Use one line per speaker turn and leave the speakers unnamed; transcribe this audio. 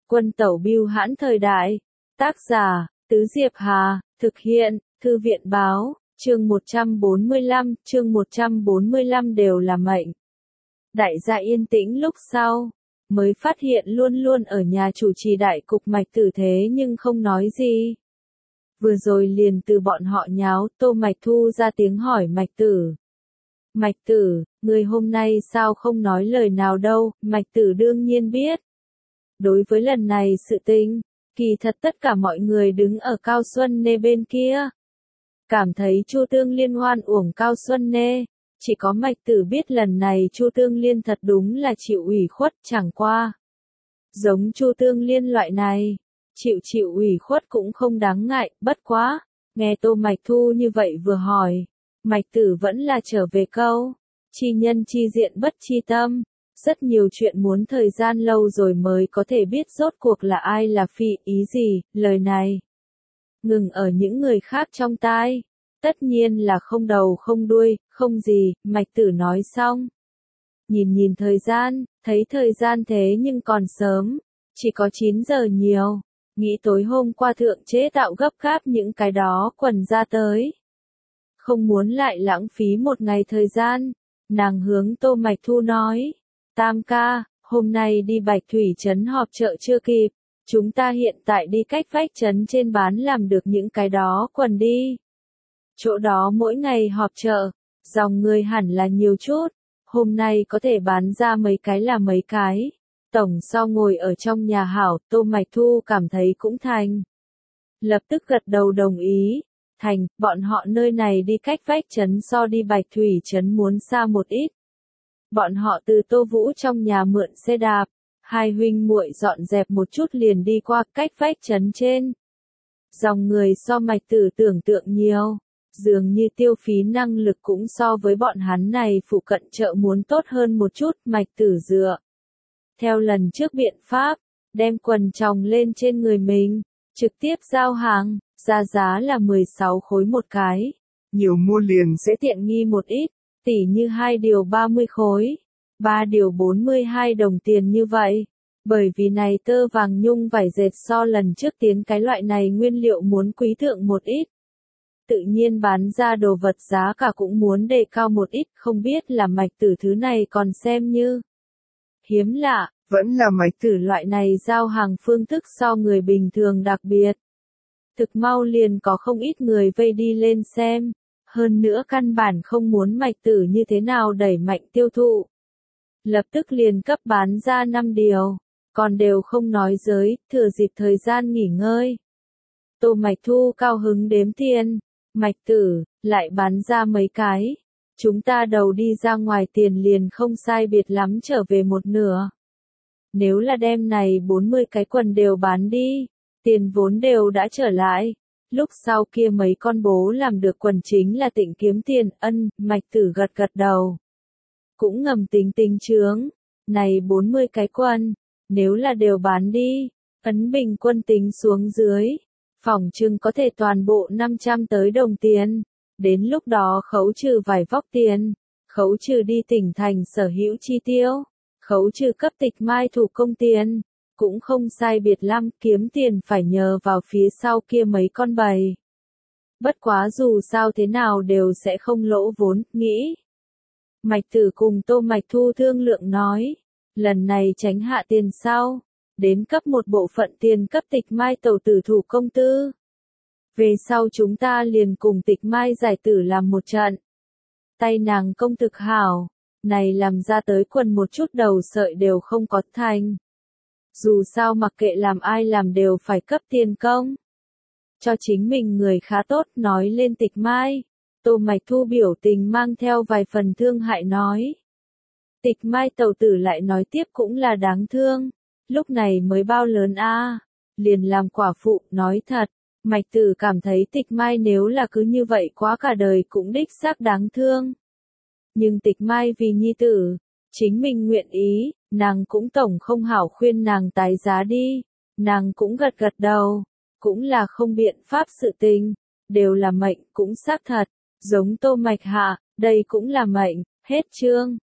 Quân tẩu bưu hãn thời đại. Tác giả, Tứ Diệp Hà, thực hiện, Thư viện báo, chương 145 đều là mệnh. Đại gia yên tĩnh lúc sau, mới phát hiện luôn luôn ở nhà chủ trì đại cục Mạch Tử thế nhưng không nói gì. Vừa rồi liền từ bọn họ nháo, Tô Mạch Thu ra tiếng hỏi Mạch Tử. Mạch Tử, người hôm nay sao không nói lời nào đâu? Mạch Tử đương nhiên biết. Đối với lần này sự tình, kỳ thật tất cả mọi người đứng ở Cao Xuân Nê bên kia. Cảm thấy Chu Tương Liên hoan uổng Cao Xuân Nê, chỉ có Mạch Tử biết lần này Chu Tương Liên thật đúng là chịu ủy khuất chẳng qua. Giống Chu Tương Liên loại này, chịu ủy khuất cũng không đáng ngại, bất quá, nghe Tô Mạch Thu như vậy vừa hỏi, Mạch Tử vẫn là trở về câu, chi nhân chi diện bất chi tâm. Rất nhiều chuyện muốn thời gian lâu rồi mới có thể biết rốt cuộc là ai là phi, ý gì, lời này. Ngừng ở những người khác trong tai. Tất nhiên là không đầu không đuôi, không gì, Mạch Tử nói xong. Nhìn thời gian, thấy thời gian thế nhưng còn sớm, chỉ có 9 giờ nhiều. Nghĩ tối hôm qua thượng chế tạo gấp gáp những cái đó quần ra tới. Không muốn lại lãng phí một ngày thời gian, nàng hướng Tô Mạch Thu nói. Tam ca, hôm nay đi Bạch Thủy Trấn họp chợ chưa kịp, chúng ta hiện tại đi cách vách trấn trên bán làm được những cái đó quần đi. Chỗ đó mỗi ngày họp chợ, dòng người hẳn là nhiều chút, hôm nay có thể bán ra mấy cái là mấy cái. Tổng so ngồi ở trong nhà hảo, Tô Mạch Thu cảm thấy cũng thành. Lập tức gật đầu đồng ý, thành, bọn họ nơi này đi cách vách trấn so đi Bạch Thủy Trấn muốn xa một ít. Bọn họ từ Tô Vũ trong nhà mượn xe đạp, hai huynh muội dọn dẹp một chút liền đi qua cách vách trấn trên. Dòng người so Mạch Tử tưởng tượng nhiều, dường như tiêu phí năng lực cũng so với bọn hắn này phụ cận chợ muốn tốt hơn một chút. Mạch Tử dựa theo lần trước biện pháp, đem quần chồng lên trên người mình, trực tiếp giao hàng, ra giá là 16 khối một cái. Nhiều mua liền sẽ tiện nghi một ít. Tỉ như 2 điều 30 khối, 3 điều 42 đồng tiền như vậy. Bởi vì này tơ vàng nhung vải dệt so lần trước tiến cái loại này nguyên liệu muốn quý thượng một ít. Tự nhiên bán ra đồ vật giá cả cũng muốn đề cao một ít, không biết là Mạch Tử thứ này còn xem như hiếm lạ, vẫn là Mạch Tử loại này giao hàng phương thức so người bình thường đặc biệt. Thực mau liền có không ít người vây đi lên xem. Hơn nữa căn bản không muốn Mạch Tử như thế nào đẩy mạnh tiêu thụ. Lập tức liền cấp bán ra 5 điều, còn đều không nói giới, thừa dịp thời gian nghỉ ngơi. Tô Mạch Thu cao hứng đếm tiền, Mạch Tử, lại bán ra mấy cái. Chúng ta đầu đi ra ngoài tiền liền không sai biệt lắm trở về một nửa. Nếu là đem này 40 cái quần đều bán đi, tiền vốn đều đã trở lại. Lúc sau kia mấy con bố làm được quần chính là Tịnh kiếm tiền, Mạch Tử gật đầu. Cũng ngầm tính chướng, này 40 cái quần, nếu là đều bán đi, bình quân tính xuống dưới, phỏng chừng có thể toàn bộ 500 tới đồng tiền. Đến lúc đó khấu trừ vải vóc tiền, khấu trừ đi tỉnh thành sở hữu chi tiêu, khấu trừ cấp Tịch Mai thủ công tiền. Cũng không sai biệt lắm, kiếm tiền phải nhờ vào phía sau kia mấy con bầy. Bất quá dù sao thế nào đều sẽ không lỗ vốn, nghĩ. Mạch Tử cùng Tô Mạch Thu thương lượng nói, lần này tránh hạ tiền sau, đến cấp một bộ phận tiền cấp Tịch Mai tẩu tử thủ công tư. Về sau chúng ta liền cùng Tịch Mai giải tử làm một trận. Tay nàng công thực hảo, này làm ra tới quần một chút đầu sợi đều không có thành. Dù sao mặc kệ làm ai làm đều phải cấp tiền công. Cho chính mình người khá tốt, nói lên Tịch Mai. Tô Mạch Thu biểu tình mang theo vài phần thương hại nói. Tịch Mai tẩu tử lại nói tiếp cũng là đáng thương. Lúc này mới bao lớn a, liền làm quả phụ, nói thật. Mạch Tử cảm thấy Tịch Mai nếu là cứ như vậy quá cả đời cũng đích xác đáng thương. Nhưng Tịch Mai vì nhi tử, chính mình nguyện ý, nàng cũng tổng không hảo khuyên nàng tái giá đi, nàng cũng gật đầu, cũng là không biện pháp sự tình, đều là mệnh, cũng xác thật, giống Tô Mạch Hạ, đây cũng là mệnh, hết chương.